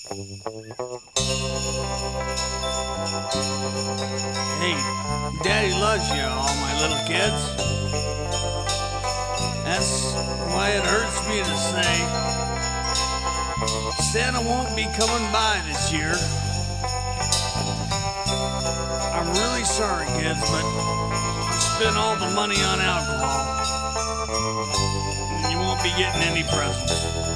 Hey, Daddy loves you, all my little kids. That's why it hurts me to say Santa won't be coming by this year. I'm really sorry, kids, but I spent all the money on alcohol. You won't be getting any presents.